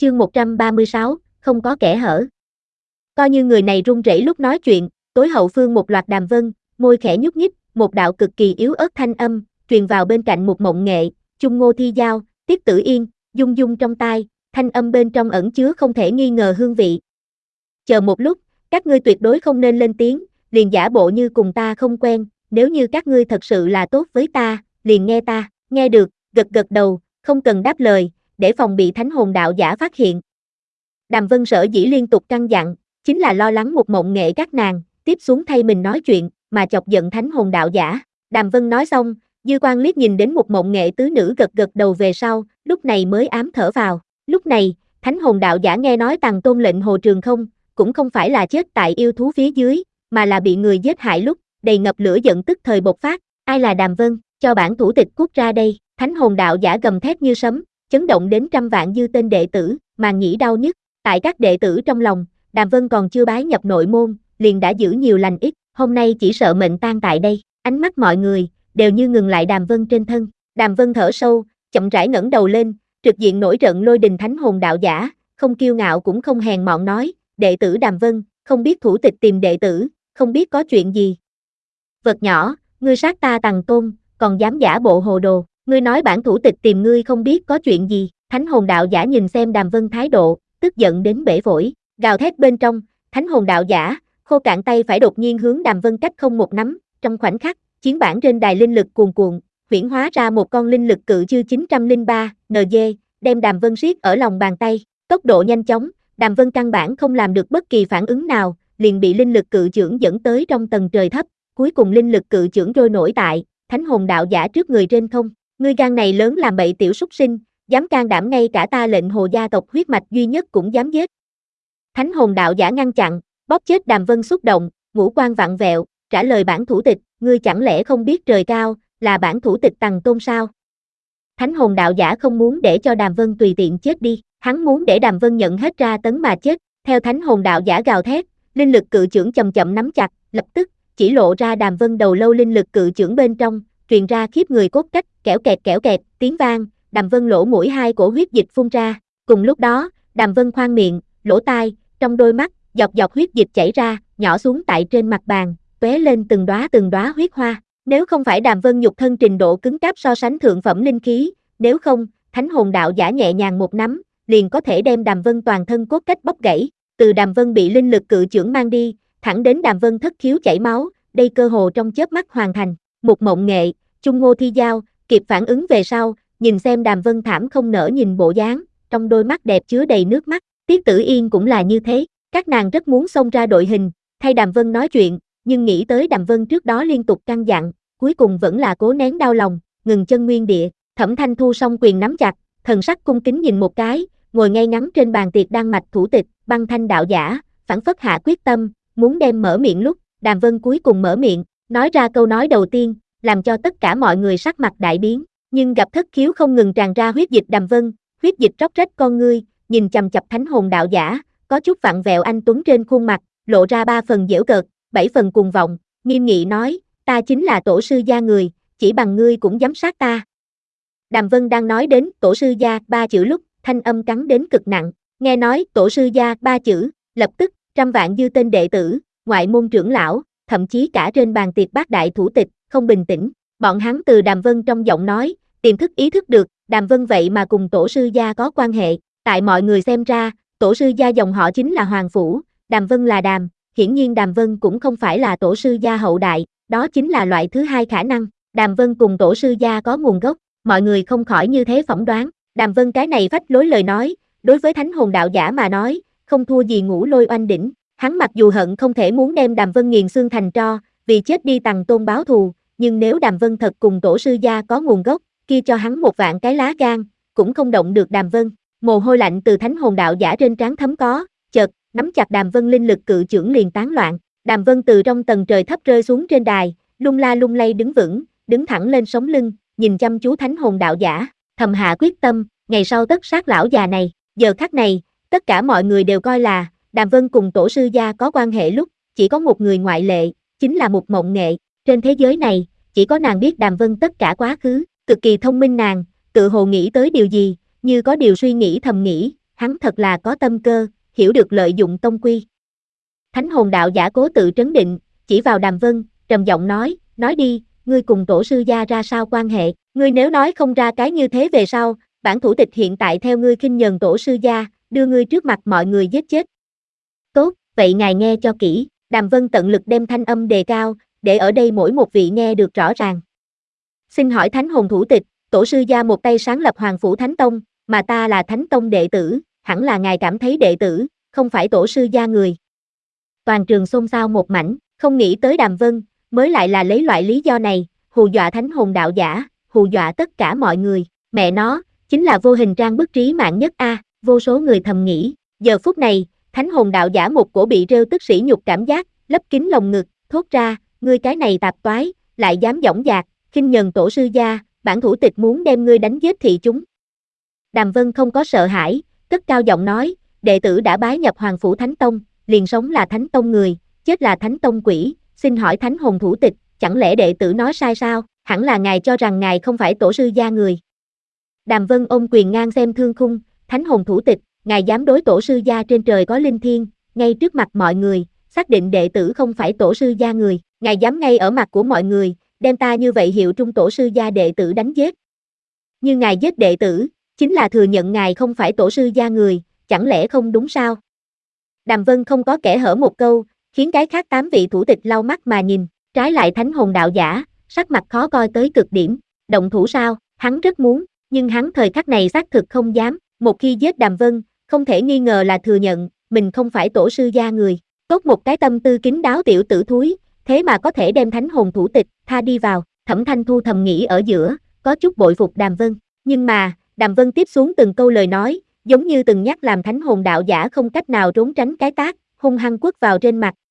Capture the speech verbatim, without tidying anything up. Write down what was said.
Chương một trăm ba mươi sáu, không có kẻ hở. Coi như người này run rẩy lúc nói chuyện, tối hậu phương một loạt Đàm Vân, môi khẽ nhúc nhích, một đạo cực kỳ yếu ớt thanh âm, truyền vào bên cạnh một Mộng Nghệ, Chung Ngô Thi Giao, Tiết Tử Yên, Dung Dung trong tai, thanh âm bên trong ẩn chứa không thể nghi ngờ hương vị. Chờ một lúc, các ngươi tuyệt đối không nên lên tiếng, liền giả bộ như cùng ta không quen, nếu như các ngươi thật sự là tốt với ta, liền nghe ta, nghe được, gật gật đầu, không cần đáp lời, để phòng bị thánh hồn đạo giả phát hiện. Đàm Vân sở dĩ liên tục căn dặn, chính là lo lắng một Mộng Nghệ các nàng, tiếp xuống thay mình nói chuyện, mà chọc giận thánh hồn đạo giả. Đàm Vân nói xong, dư quan liếc nhìn đến một Mộng Nghệ tứ nữ gật gật đầu về sau, lúc này mới ám thở vào. Lúc này, thánh hồn đạo giả nghe nói Tằng Tôn lệnh Hồ Trường Không, cũng không phải là chết tại yêu thú phía dưới, mà là bị người giết hại lúc, đầy ngập lửa giận tức thời bộc phát. Ai là Đàm Vân, cho bản thủ tịch cút ra đây. Thánh hồn đạo giả gầm thét như sấm, chấn động đến trăm vạn dư tên đệ tử, màng nhĩ đau nhức. Tại các đệ tử trong lòng, Đàm Vân còn chưa bái nhập nội môn, liền đã giữ nhiều lành ít, hôm nay chỉ sợ mệnh tang tại đây. Ánh mắt mọi người đều như ngừng lại Đàm Vân trên thân. Đàm Vân thở sâu, chậm rãi ngẩng đầu lên, trực diện nổi trận lôi đình thánh hồn đạo giả, không kiêu ngạo cũng không hèn mọn nói, đệ tử Đàm Vân, không biết thủ tịch tìm đệ tử, không biết có chuyện gì. Vật nhỏ, ngươi sát ta Tằng Tôn, còn dám giả bộ hồ đồ, ngươi nói bản thủ tịch tìm ngươi không biết có chuyện gì. Thánh hồn đạo giả nhìn xem Đàm Vân thái độ, tức giận đến bể phổi, gào thét bên trong, thánh hồn đạo giả, khô cạn tay phải đột nhiên hướng Đàm Vân cách không một nắm, trong khoảnh khắc, chiến bản trên đài linh lực cuồn cuộn, huyễn hóa ra một con linh lực cự chư chín trăm lẻ ba, en giê, đem Đàm Vân siết ở lòng bàn tay, tốc độ nhanh chóng, Đàm Vân căn bản không làm được bất kỳ phản ứng nào, liền bị linh lực cự chưởng dẫn tới trong tầng trời thấp, cuối cùng linh lực cự chưởng trôi nổi tại thánh hồn đạo giả trước người trên không. Ngươi gan này lớn làm bậy tiểu súc sinh, dám can đảm ngay cả ta lệnh Hồ gia tộc huyết mạch duy nhất cũng dám giết. Thánh hồn đạo giả ngăn chặn, bóp chết Đàm Vân xúc động, ngũ quan vặn vẹo, trả lời bản thủ tịch, ngươi chẳng lẽ không biết trời cao là bản thủ tịch Tằng Tôn sao? Thánh hồn đạo giả không muốn để cho Đàm Vân tùy tiện chết đi, hắn muốn để Đàm Vân nhận hết ra tấn mà chết. Theo thánh hồn đạo giả gào thét, linh lực cự chưởng chậm chậm nắm chặt, lập tức chỉ lộ ra Đàm Vân đầu lâu linh lực cự chưởng bên trong, truyền ra khiếp người cốt cách, kẽo kẹt kẽo kẹt, tiếng vang, Đàm Vân lỗ mũi hai cổ huyết dịch phun ra. Cùng lúc đó, Đàm Vân khoan miệng, lỗ tai, trong đôi mắt, dọc dọc huyết dịch chảy ra, nhỏ xuống tại trên mặt bàn, tóe lên từng đóa từng đóa huyết hoa. Nếu không phải Đàm Vân nhục thân trình độ cứng cáp so sánh thượng phẩm linh khí, nếu không, thánh hồn đạo giả nhẹ nhàng một nắm, liền có thể đem Đàm Vân toàn thân cốt cách bóc gãy. Từ Đàm Vân bị linh lực cự chưởng mang đi, thẳng đến Đàm Vân thất khiếu chảy máu, đây cơ hồ trong chớp mắt hoàn thành. Một Mộng Nghệ, Chung Ngô Thi Giao, kịp phản ứng về sau, nhìn xem Đàm Vân thảm không nỡ nhìn bộ dáng, trong đôi mắt đẹp chứa đầy nước mắt. Tiết Tử Yên cũng là như thế, các nàng rất muốn xông ra đội hình, thay Đàm Vân nói chuyện, nhưng nghĩ tới Đàm Vân trước đó liên tục căn dặn, cuối cùng vẫn là cố nén đau lòng, ngừng chân nguyên địa. Thẩm Thanh Thu song quyền nắm chặt, thần sắc cung kính nhìn một cái, ngồi ngay ngắn trên bàn tiệc đan mạch thủ tịch, Băng Thanh đạo giả, phảng phất hạ quyết tâm, muốn đem mở miệng lúc, Đàm Vân cuối cùng mở miệng, nói ra câu nói đầu tiên, làm cho tất cả mọi người sắc mặt đại biến, nhưng gặp thất khiếu không ngừng tràn ra huyết dịch Đàm Vân, huyết dịch róc rách con ngươi, nhìn chằm chằm thánh hồn đạo giả, có chút vặn vẹo anh tuấn trên khuôn mặt, lộ ra ba phần giễu cợt, bảy phần cuồng vọng, nghiêm nghị nói, ta chính là tổ sư gia người, chỉ bằng ngươi cũng dám sát ta. Đàm Vân đang nói đến tổ sư gia ba chữ lúc, thanh âm cắn đến cực nặng, nghe nói tổ sư gia ba chữ, lập tức, trăm vạn dư tên đệ tử, ngoại môn trưởng lão, thậm chí cả trên bàn tiệc bát đại thủ tịch, không bình tĩnh, bọn hắn từ Đàm Vân trong giọng nói, tiềm thức ý thức được, Đàm Vân vậy mà cùng tổ sư gia có quan hệ, tại mọi người xem ra, tổ sư gia dòng họ chính là Hoàng Phủ, Đàm Vân là Đàm, hiển nhiên Đàm Vân cũng không phải là tổ sư gia hậu đại, đó chính là loại thứ hai khả năng, Đàm Vân cùng tổ sư gia có nguồn gốc, mọi người không khỏi như thế phỏng đoán, Đàm Vân cái này phách lối lời nói, đối với thánh hồn đạo giả mà nói, không thua gì Ngũ Lôi Oanh đỉnh, hắn mặc dù hận không thể muốn đem Đàm Vân nghiền xương thành tro, vì chết đi Tằng Tôn báo thù, nhưng nếu Đàm Vân thật cùng tổ sư gia có nguồn gốc, kia cho hắn một vạn cái lá gan, cũng không động được Đàm Vân. Mồ hôi lạnh từ thánh hồn đạo giả trên trán thấm có, chợt, nắm chặt Đàm Vân linh lực cự chưởng liền tán loạn, Đàm Vân từ trong tầng trời thấp rơi xuống trên đài, lung la lung lay đứng vững, đứng thẳng lên sống lưng, nhìn chăm chú thánh hồn đạo giả, thầm hạ quyết tâm, ngày sau tất sát lão già này. Giờ khắc này, tất cả mọi người đều coi là Đàm Vân cùng tổ sư gia có quan hệ lúc, chỉ có một người ngoại lệ, chính là một Mộng Nghệ. Trên thế giới này, chỉ có nàng biết Đàm Vân tất cả quá khứ, cực kỳ thông minh nàng, tự hồ nghĩ tới điều gì, như có điều suy nghĩ thầm nghĩ, hắn thật là có tâm cơ, hiểu được lợi dụng tông quy. Thánh hồn đạo giả cố tự trấn định, chỉ vào Đàm Vân, trầm giọng nói, nói đi, ngươi cùng tổ sư gia ra sao quan hệ, ngươi nếu nói không ra cái như thế về sau, bản thủ tịch hiện tại theo ngươi khinh nhờn tổ sư gia, đưa ngươi trước mặt mọi người giết chết. Tốt, vậy ngài nghe cho kỹ, Đàm Vân tận lực đem thanh âm đề cao, để ở đây mỗi một vị nghe được rõ ràng. Xin hỏi thánh hồn thủ tịch, tổ sư gia một tay sáng lập Hoàng Phủ Thánh Tông, mà ta là Thánh Tông đệ tử, hẳn là ngài cảm thấy đệ tử, không phải tổ sư gia người. Toàn trường xôn xao một mảnh, không nghĩ tới Đàm Vân, mới lại là lấy loại lý do này, hù dọa thánh hồn đạo giả, hù dọa tất cả mọi người, mẹ nó, chính là vô hình trang bức trí mạng nhất a, vô số người thầm nghĩ, giờ phút này, thánh hồn đạo giả một cổ bị rêu tức sỉ nhục cảm giác, lấp kín lồng ngực, thốt ra, ngươi cái này tạp toái, lại dám dõng dạc, khinh nhờn tổ sư gia, bản thủ tịch muốn đem ngươi đánh giết thị chúng. Đàm Vân không có sợ hãi, cất cao giọng nói, đệ tử đã bái nhập Hoàng Phủ Thánh Tông, liền sống là Thánh Tông người, chết là Thánh Tông quỷ, xin hỏi thánh hồn thủ tịch, chẳng lẽ đệ tử nói sai sao, hẳn là ngài cho rằng ngài không phải tổ sư gia người. Đàm Vân ôm quyền ngang xem thương khung, thánh hồn thủ tịch, ngài dám đối tổ sư gia trên trời có linh thiêng, ngay trước mặt mọi người, xác định đệ tử không phải tổ sư gia người, ngài dám ngay ở mặt của mọi người, đem ta như vậy hiệu trung tổ sư gia đệ tử đánh giết. Như ngài giết đệ tử, chính là thừa nhận ngài không phải tổ sư gia người, chẳng lẽ không đúng sao? Đàm Vân không có kẽ hở một câu, khiến cái khác tám vị thủ tịch lau mắt mà nhìn, trái lại thánh hồn đạo giả, sắc mặt khó coi tới cực điểm, động thủ sao, hắn rất muốn, nhưng hắn thời khắc này xác thực không dám, một khi giết Đàm Vân, không thể nghi ngờ là thừa nhận, mình không phải tổ sư gia người, tốt một cái tâm tư kín đáo tiểu tử thúi, thế mà có thể đem thánh hồn thủ tịch, tha đi vào, Thẩm Thanh Thu thầm nghĩ ở giữa, có chút bội phục Đàm Vân, nhưng mà, Đàm Vân tiếp xuống từng câu lời nói, giống như từng nhắc làm thánh hồn đạo giả không cách nào trốn tránh cái tát, hung hăng quất vào trên mặt,